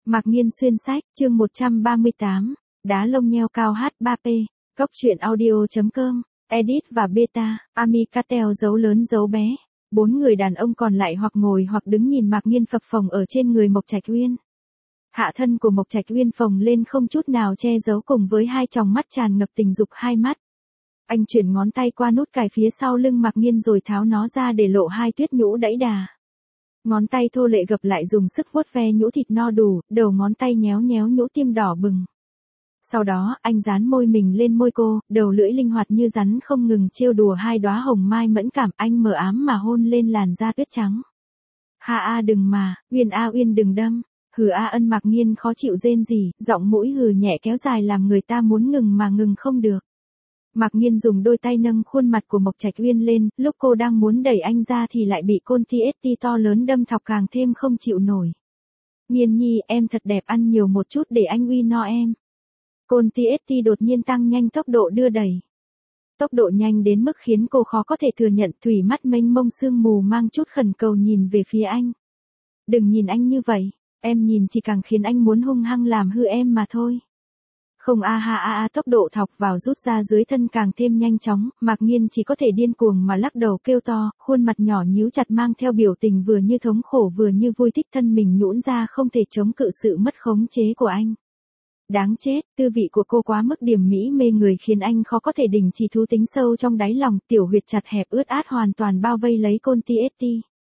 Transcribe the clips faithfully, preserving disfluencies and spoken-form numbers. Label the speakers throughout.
Speaker 1: Mạc Nghiên xuyên sách, chương một trăm ba mươi tám, đá lông nheo cao hát ba P, Cốc truyện audio chấm com, edit và beta, Amicatel dấu lớn dấu bé. Bốn người đàn ông còn lại hoặc ngồi hoặc đứng nhìn Mạc Nghiên phập phồng ở trên người Mộc Trạch Uyên. Hạ thân của Mộc Trạch Uyên phồng lên không chút nào che giấu cùng với hai tròng mắt tràn ngập tình dục hai mắt. Anh chuyển ngón tay qua nút cài phía sau lưng Mạc Nghiên rồi tháo nó ra để lộ hai tuyết nhũ đẫy đà. Ngón tay thô lệ gập lại dùng sức vuốt ve nhũ thịt no đủ, đầu ngón tay nhéo nhéo nhũ tiêm đỏ bừng. Sau đó, anh dán môi mình lên môi cô, đầu lưỡi linh hoạt như rắn không ngừng trêu đùa hai đóa hồng mai mẫn cảm, anh mờ ám mà hôn lên làn da tuyết trắng. Ha a đừng mà, Uyên a Uyên đừng đâm, hừ a ân Mạc Nghiên khó chịu rên rỉ, giọng mũi hừ nhẹ kéo dài làm người ta muốn ngừng mà ngừng không được. Mạc Nghiên dùng đôi tay nâng khuôn mặt của Mộc Trạch Uyên lên, lúc cô đang muốn đẩy anh ra thì lại bị côn tê ét tê to lớn đâm thọc càng thêm không chịu nổi. Nghiên nhi, em thật đẹp, ăn nhiều một chút để anh uy no em. Côn tê ét tê đột nhiên tăng nhanh tốc độ đưa đẩy. Tốc độ nhanh đến mức khiến cô khó có thể thừa nhận, thủy mắt mênh mông sương mù mang chút khẩn cầu nhìn về phía anh. Đừng nhìn anh như vậy, em nhìn chỉ càng khiến anh muốn hung hăng làm hư em mà thôi. Không a ha a a tốc độ thọc vào rút ra dưới thân càng thêm nhanh chóng, Mạc Nghiên chỉ có thể điên cuồng mà lắc đầu kêu to, khuôn mặt nhỏ nhíu chặt mang theo biểu tình vừa như thống khổ vừa như vui thích, thân mình nhũn ra không thể chống cự sự mất khống chế của anh. Đáng chết, tư vị của cô quá mức điểm mỹ mê người khiến anh khó có thể đình chỉ thú tính sâu trong đáy lòng, tiểu huyệt chặt hẹp ướt át hoàn toàn bao vây lấy côn tê ét tê.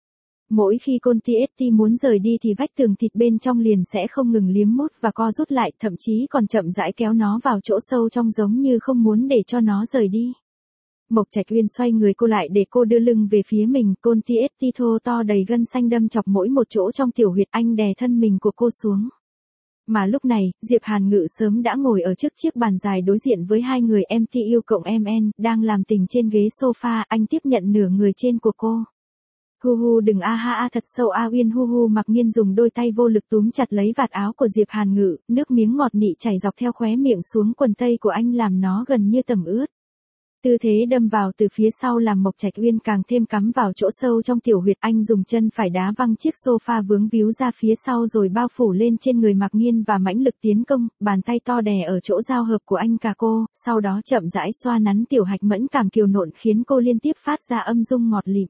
Speaker 1: Mỗi khi côn tê ét tê muốn rời đi thì vách tường thịt bên trong liền sẽ không ngừng liếm mút và co rút lại, thậm chí còn chậm rãi kéo nó vào chỗ sâu trong giống như không muốn để cho nó rời đi. Mộc Trạch Uyên xoay người cô lại để cô đưa lưng về phía mình, côn tê ét tê thô to đầy gân xanh đâm chọc mỗi một chỗ trong tiểu huyệt, anh đè thân mình của cô xuống. Mà lúc này, Diệp Hàn Ngự sớm đã ngồi ở trước chiếc bàn dài đối diện với hai người em tê u cộng em en, đang làm tình trên ghế sofa, anh tiếp nhận nửa người trên của cô. Hu hu đừng a ha a thật sâu a Uyên hu hu. Mạc Nghiên dùng đôi tay vô lực túm chặt lấy vạt áo của Diệp Hàn Ngự, nước miếng ngọt nị chảy dọc theo khóe miệng xuống quần tây của anh làm nó gần như tẩm ướt. Tư thế đâm vào từ phía sau làm Mộc Trạch Uyên càng thêm cắm vào chỗ sâu trong tiểu huyệt, anh dùng chân phải đá văng chiếc sofa vướng víu ra phía sau rồi bao phủ lên trên người Mạc Nghiên và mãnh lực tiến công, bàn tay to đè ở chỗ giao hợp của anh cả cô, sau đó chậm rãi xoa nắn tiểu hạch mẫn cảm kiều nộn khiến cô liên tiếp phát ra âm dung ngọt lịm.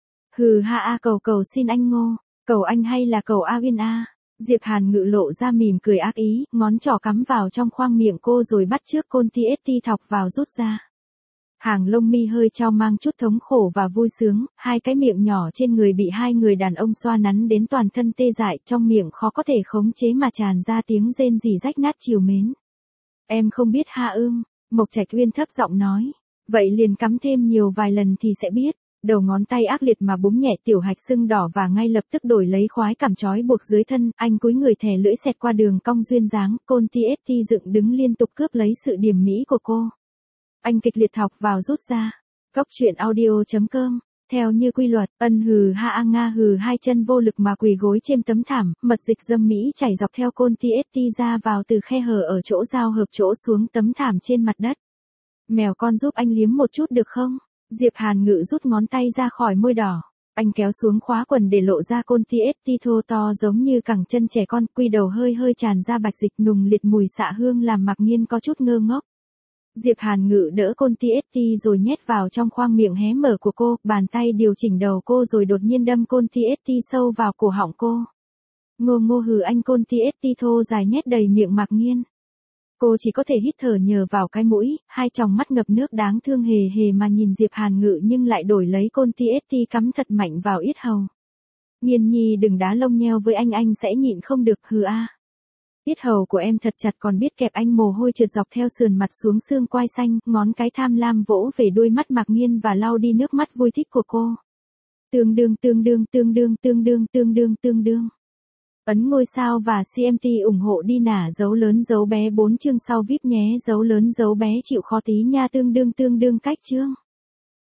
Speaker 1: Hừ ha a cầu cầu xin anh Ngô, cầu anh hay là cầu a Uyên a. Diệp Hàn Ngự lộ ra mỉm cười ác ý, ngón trỏ cắm vào trong khoang miệng cô rồi bắt chước côn tê ét tê thọc vào rút ra. Hàng lông mi hơi trao mang chút thống khổ và vui sướng, hai cái miệng nhỏ trên người bị hai người đàn ông xoa nắn đến toàn thân tê dại, trong miệng khó có thể khống chế mà tràn ra tiếng rên rỉ rách nát trìu mến. Em không biết ha ưm, Mộc Trạch Uyên thấp giọng nói, vậy liền cắm thêm nhiều vài lần thì sẽ biết. Đầu ngón tay ác liệt mà búng nhẹ tiểu hạch sưng đỏ và ngay lập tức đổi lấy khoái cảm trói buộc dưới thân, anh cúi người thè lưỡi xẹt qua đường cong duyên dáng, côn tê ét tê dựng đứng liên tục cướp lấy sự điểm mỹ của cô. Anh kịch liệt thọc vào rút ra. Cốc truyện audio chấm com, theo như quy luật, ân hừ ha a nga hừ hai chân vô lực mà quỳ gối trên tấm thảm, mật dịch dâm mỹ chảy dọc theo côn tê ét tê ra vào từ khe hở ở chỗ giao hợp chỗ xuống tấm thảm trên mặt đất. Mèo con giúp anh liếm một chút được không? Diệp Hàn Ngự rút ngón tay ra khỏi môi đỏ. Anh kéo xuống khóa quần để lộ ra côn tê ét tê thô to giống như cẳng chân trẻ con, quy đầu hơi hơi tràn ra bạch dịch nùng liệt mùi xạ hương làm Mạc Nghiên có chút ngơ ngốc. Diệp Hàn Ngự đỡ côn tê ét tê rồi nhét vào trong khoang miệng hé mở của cô, bàn tay điều chỉnh đầu cô rồi đột nhiên đâm côn tê ét tê sâu vào cổ họng cô. Ngô ngô hừ anh côn tê ét tê thô dài nhét đầy miệng Mạc Nghiên. Cô chỉ có thể hít thở nhờ vào cái mũi, hai tròng mắt ngập nước đáng thương hề hề mà nhìn Diệp Hàn Ngự nhưng lại đổi lấy côn tê ét tê cắm thật mạnh vào yết hầu. Nghiên nhi đừng đá lông nheo với anh, anh sẽ nhịn không được hừ a. Yết hầu của em thật chặt còn biết kẹp, anh mồ hôi trượt dọc theo sườn mặt xuống xương quai xanh, ngón cái tham lam vỗ về đôi mắt Mạc Nghiên và lau đi nước mắt vui thích của cô. Tương đương tương đương tương đương tương đương tương đương tương đương. Ấn ngôi sao và xê em tê ủng hộ đi nả dấu lớn dấu bé bốn chương sau víp nhé, dấu lớn dấu bé chịu khó tí nha, tương đương tương đương cách chương.